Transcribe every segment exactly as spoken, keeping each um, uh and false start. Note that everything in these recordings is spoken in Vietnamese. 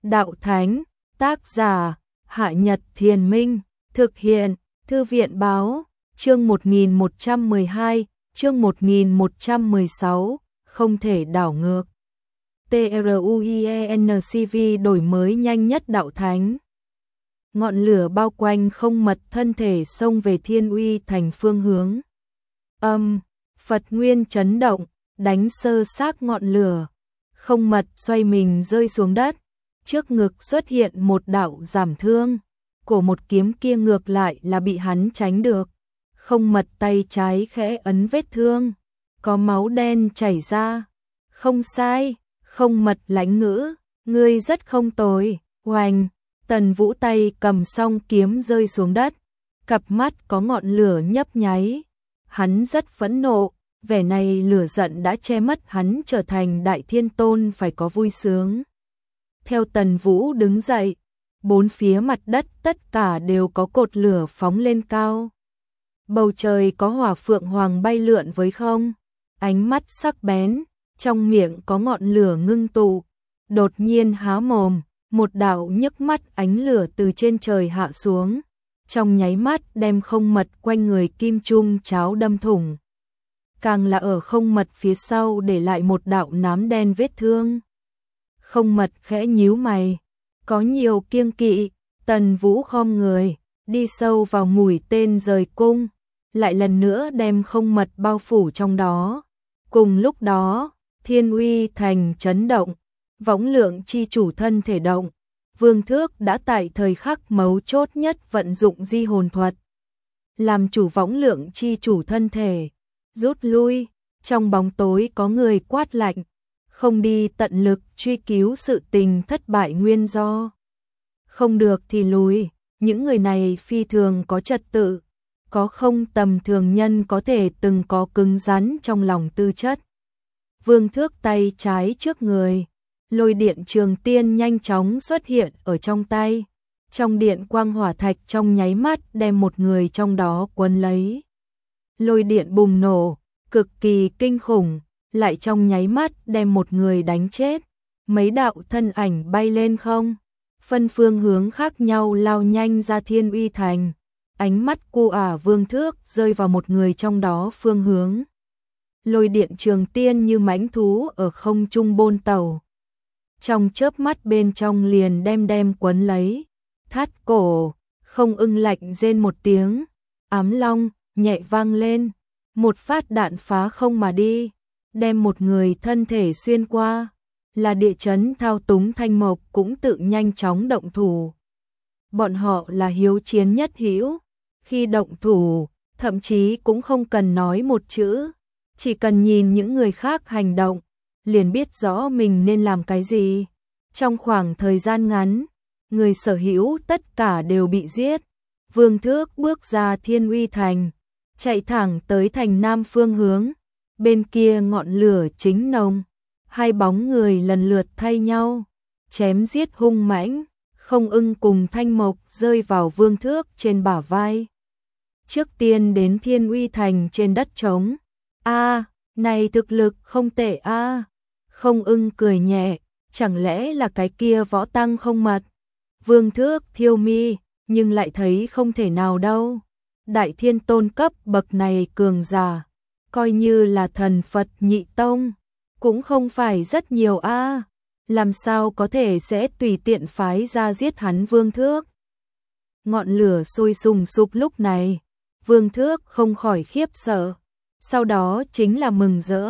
Đạo Thánh, tác giả, Hạ Nhật Thiền Minh, thực hiện, Thư viện Báo, chương một nghìn một trăm mười hai, chương một nghìn một trăm mười sáu, không thể đảo ngược. TRUIENCV đổi mới nhanh nhất Đạo Thánh. Ngọn lửa bao quanh không mật thân thể xông về Thiên Uy Thành phương hướng. Âm, Phật Nguyên chấn động, đánh sơ xác ngọn lửa. Không mật xoay mình rơi xuống đất. Trước ngực xuất hiện một đạo giảm thương. Cổ một kiếm kia ngược lại là bị hắn tránh được. Không mật tay trái khẽ ấn vết thương. Có máu đen chảy ra. Không sai, không mật lãnh ngữ. Ngươi rất không tồi, oanh. Tần Vũ tay cầm song kiếm rơi xuống đất. Cặp mắt có ngọn lửa nhấp nháy. Hắn rất phẫn nộ. Vẻ này lửa giận đã che mất hắn trở thành Đại Thiên Tôn phải có vui sướng. Theo Tần Vũ đứng dậy, bốn phía mặt đất tất cả đều có cột lửa phóng lên cao. Bầu trời có hỏa phượng hoàng bay lượn với không, ánh mắt sắc bén, trong miệng có ngọn lửa ngưng tụ. Đột nhiên há mồm, một đạo nhức mắt ánh lửa từ trên trời hạ xuống, trong nháy mắt đem không mật quanh người kim trung cháo đâm thủng. Càng là ở không mật phía sau để lại một đạo nám đen vết thương. Không mật khẽ nhíu mày, có nhiều kiêng kỵ. Tần Vũ khom người, đi sâu vào mũi tên rời cung, lại lần nữa đem không mật bao phủ trong đó. Cùng lúc đó, Thiên Uy Thành chấn động, võng lượng chi chủ thân thể động. Vương Thước đã tại thời khắc mấu chốt nhất vận dụng di hồn thuật, làm chủ võng lượng chi chủ thân thể. Rút lui, trong bóng tối có người quát lạnh, không đi tận lực truy cứu sự tình thất bại nguyên do. Không được thì lùi, những người này phi thường có trật tự, có không tầm thường nhân có thể từng có cứng rắn trong lòng tư chất. Vương Thước tay trái trước người, lôi điện trường tiên nhanh chóng xuất hiện ở trong tay. Trong điện quang hỏa thạch trong nháy mắt đem một người trong đó quấn lấy. Lôi điện bùng nổ, cực kỳ kinh khủng, lại trong nháy mắt đem một người đánh chết. Mấy đạo thân ảnh bay lên không, phân phương hướng khác nhau lao nhanh ra Thiên Uy Thành. Ánh mắt cô ả Vương Thước rơi vào một người trong đó phương hướng. Lôi điện trường tiên như mãnh thú ở không trung bôn tàu. Trong chớp mắt bên trong liền đem đem quấn lấy. Thắt cổ, không ưng lạnh rên một tiếng. Ám long, nhẹ vang lên. Một phát đạn phá không mà đi, đem một người thân thể xuyên qua. Là địa chấn thao túng Thanh Mộc cũng tự nhanh chóng động thủ. Bọn họ là hiếu chiến nhất hữu, khi động thủ, thậm chí cũng không cần nói một chữ, chỉ cần nhìn những người khác hành động, liền biết rõ mình nên làm cái gì. Trong khoảng thời gian ngắn, người sở hữu tất cả đều bị giết. Vương Thước bước ra Thiên Uy Thành, chạy thẳng tới thành nam phương hướng. Bên kia ngọn lửa chính nồng, hai bóng người lần lượt thay nhau, chém giết hung mãnh. Không ưng cùng Thanh Mộc rơi vào Vương Thước trên bả vai. Trước tiên đến Thiên Uy Thành trên đất trống. A, này thực lực không tệ a. À. Không ưng cười nhẹ, chẳng lẽ là cái kia võ tăng không mật. Vương Thước thiêu mi, nhưng lại thấy không thể nào đâu. Đại Thiên Tôn cấp bậc này cường giả, coi như là thần Phật nhị tông, cũng không phải rất nhiều a. À. Làm sao có thể sẽ tùy tiện phái ra giết hắn Vương Thước. Ngọn lửa sôi sùng sục lúc này, Vương Thước không khỏi khiếp sợ, sau đó chính là mừng rỡ.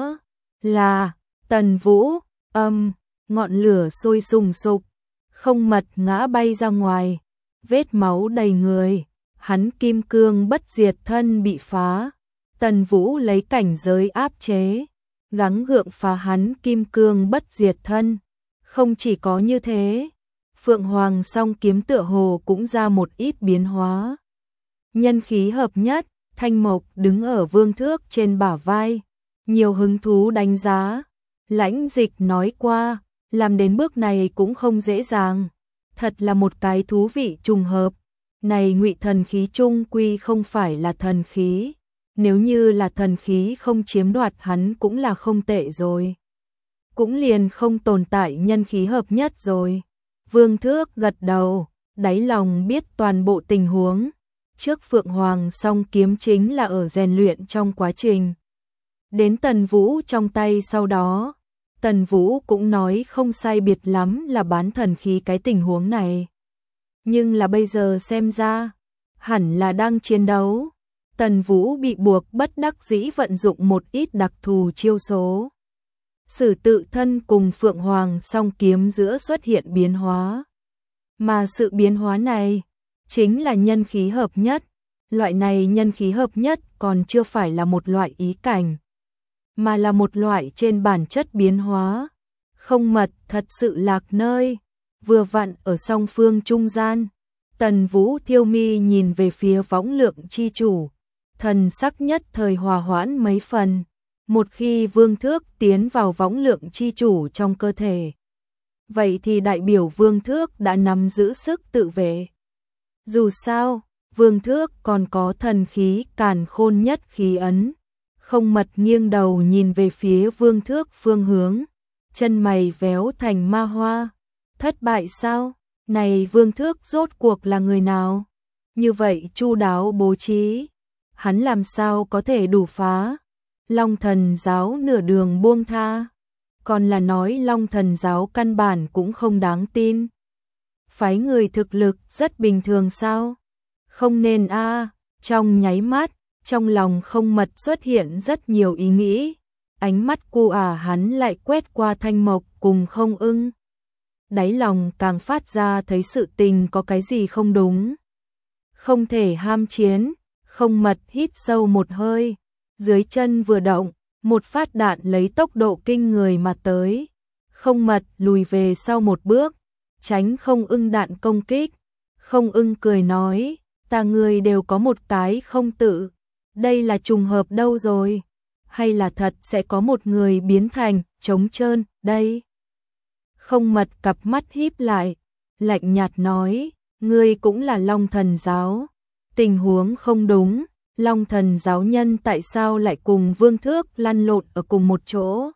Là Tần Vũ. Âm, ngọn lửa sôi sùng sục, không mật ngã bay ra ngoài, vết máu đầy người, hắn kim cương bất diệt thân bị phá. Tần Vũ lấy cảnh giới áp chế, gắng gượng phá hắn kim cương bất diệt thân. Không chỉ có như thế, Phượng Hoàng song kiếm tựa hồ cũng ra một ít biến hóa. Nhân khí hợp nhất, Thanh Mộc đứng ở Vương Thước trên bả vai, nhiều hứng thú đánh giá. Lãnh Dịch nói qua, làm đến bước này cũng không dễ dàng, thật là một cái thú vị trùng hợp. Này ngụy thần khí chung quy không phải là thần khí, nếu như là thần khí không chiếm đoạt hắn cũng là không tệ rồi. Cũng liền không tồn tại nhân khí hợp nhất rồi. Vương Thước gật đầu, đáy lòng biết toàn bộ tình huống. Trước Phượng Hoàng song kiếm chính là ở rèn luyện trong quá trình. Đến Tần Vũ trong tay sau đó, Tần Vũ cũng nói không sai biệt lắm là bán thần khí cái tình huống này. Nhưng là bây giờ xem ra, hẳn là đang chiến đấu. Tần Vũ bị buộc bất đắc dĩ vận dụng một ít đặc thù chiêu số. Sử tự thân cùng Phượng Hoàng song kiếm giữa xuất hiện biến hóa. Mà sự biến hóa này, chính là nhân khí hợp nhất. Loại này nhân khí hợp nhất còn chưa phải là một loại ý cảnh, mà là một loại trên bản chất biến hóa. Không mật thật sự lạc nơi, vừa vặn ở song phương trung gian. Tần Vũ thiêu mi nhìn về phía võng lượng chi chủ, thần sắc nhất thời hòa hoãn mấy phần. Một khi Vương Thước tiến vào võng lượng chi chủ trong cơ thể, vậy thì đại biểu Vương Thước đã nắm giữ sức tự vệ. Dù sao, Vương Thước còn có thần khí càn khôn nhất khí ấn. Không mật nghiêng đầu nhìn về phía Vương Thước phương hướng, chân mày véo thành ma hoa. Thất bại sao? Này Vương Thước rốt cuộc là người nào? Như vậy chu đáo bố trí, hắn làm sao có thể đủ phá? Long Thần giáo nửa đường buông tha, còn là nói Long Thần giáo căn bản cũng không đáng tin. Phái người thực lực rất bình thường sao? Không nên a. À. Trong nháy mắt, trong lòng Không mật xuất hiện rất nhiều ý nghĩ. Ánh mắt cu ả hắn lại quét qua Thanh Mộc cùng Không Ưng. Đáy lòng càng phát ra thấy sự tình có cái gì không đúng. Không thể ham chiến. Không mật hít sâu một hơi, dưới chân vừa động, một phát đạn lấy tốc độ kinh người mà tới. Không mật lùi về sau một bước, tránh Không Ưng đạn công kích. Không Ưng cười nói, ta người đều có một cái không tự, đây là trùng hợp đâu rồi, hay là thật sẽ có một người biến thành trống trơn đây. Không mật cặp mắt híp lại, lạnh nhạt nói, ngươi cũng là Long Thần giáo. Tình huống không đúng, Long Thần giáo nhân tại sao lại cùng Vương Thước lăn lộn ở cùng một chỗ?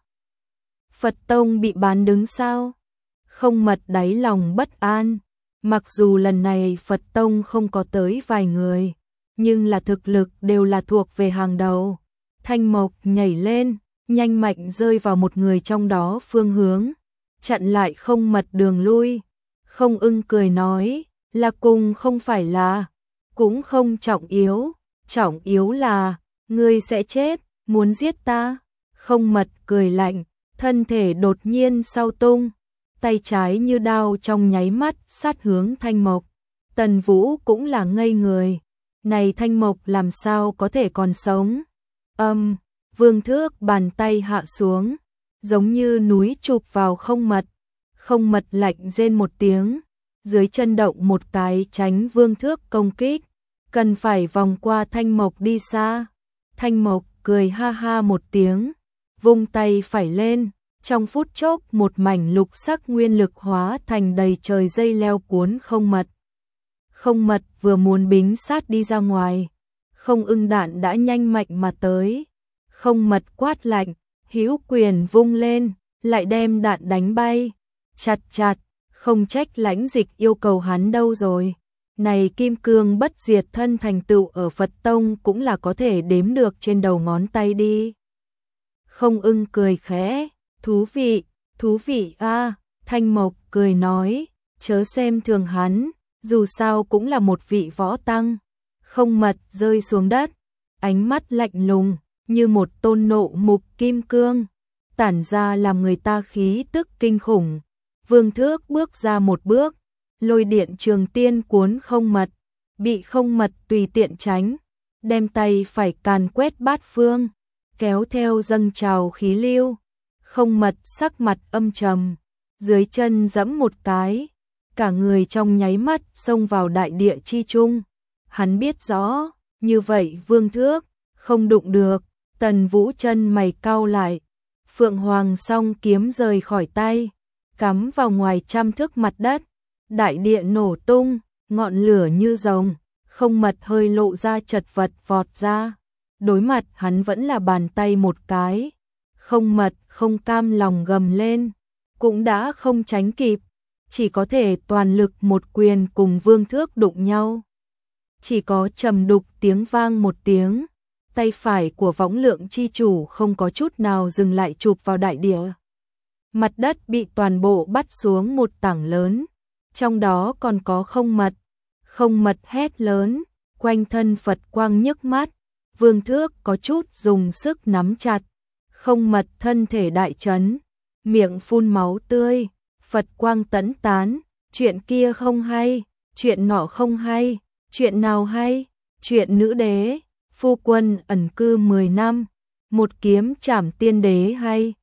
Phật Tông bị bán đứng sao? Không mật đáy lòng bất an, mặc dù lần này Phật Tông không có tới vài người, nhưng là thực lực đều là thuộc về hàng đầu. Thanh Mộc nhảy lên, nhanh mạnh rơi vào một người trong đó phương hướng, chặn lại Không mật đường lui. Không Ưng cười nói, là cùng không phải là, cũng không trọng yếu, trọng yếu là, ngươi sẽ chết, muốn giết ta. Không mật cười lạnh, thân thể đột nhiên sau tung, tay trái như đao trong nháy mắt sát hướng Thanh Mộc. Tần Vũ cũng là ngây người, này Thanh Mộc làm sao có thể còn sống. Âm, um, Vương Thước bàn tay hạ xuống, giống như núi chụp vào Không mật. Không mật lạnh rên một tiếng, dưới chân động một cái tránh Vương Thước công kích, cần phải vòng qua Thanh Mộc đi xa. Thanh Mộc cười ha ha một tiếng, vung tay phải lên, trong phút chốc một mảnh lục sắc nguyên lực hóa thành đầy trời dây leo cuốn Không mật. Không mật vừa muốn bính sát đi ra ngoài, Không Ưng đạn đã nhanh mạnh mà tới. Không mật quát lạnh, hữu quyền vung lên, lại đem đạn đánh bay. Chặt chặt, không trách Lãnh Dịch yêu cầu hắn đâu rồi. Này kim cương bất diệt thân thành tựu ở Phật Tông cũng là có thể đếm được trên đầu ngón tay đi. Không Ưng cười khẽ, thú vị, thú vị a. À. Thanh Mộc cười nói, chớ xem thường hắn, dù sao cũng là một vị võ tăng. Không mật rơi xuống đất, ánh mắt lạnh lùng, như một tôn nộ mục kim cương, tản ra làm người ta khí tức kinh khủng. Vương Thước bước ra một bước, lôi điện trường tiên cuốn Không mật, bị Không mật tùy tiện tránh, đem tay phải càn quét bát phương, kéo theo dâng trào khí lưu. Không mật sắc mặt âm trầm, dưới chân giẫm một cái, cả người trong nháy mắt xông vào đại địa chi trung. Hắn biết rõ, như vậy Vương Thước không đụng được. Tần Vũ chân mày cau lại, Phượng Hoàng song kiếm rời khỏi tay, cắm vào ngoài trăm thước mặt đất, đại địa nổ tung, ngọn lửa như rồng. Không mật hơi lộ ra chật vật vọt ra, đối mặt hắn vẫn là bàn tay một cái. Không mật không cam lòng gầm lên, cũng đã không tránh kịp, chỉ có thể toàn lực một quyền cùng Vương Thước đụng nhau. Chỉ có trầm đục tiếng vang một tiếng, tay phải của Võng Lượng chi chủ không có chút nào dừng lại chụp vào đại địa. Mặt đất bị toàn bộ bắt xuống một tảng lớn, trong đó còn có Không Mật. Không Mật hét lớn, quanh thân Phật quang nhức mắt, Vương Thước có chút dùng sức nắm chặt. Không Mật thân thể đại chấn, miệng phun máu tươi, Phật quang tẫn tán, chuyện kia không hay, chuyện nọ không hay, chuyện nào hay, chuyện nữ đế, phu quân ẩn cư mười năm, một kiếm trảm tiên đế hay.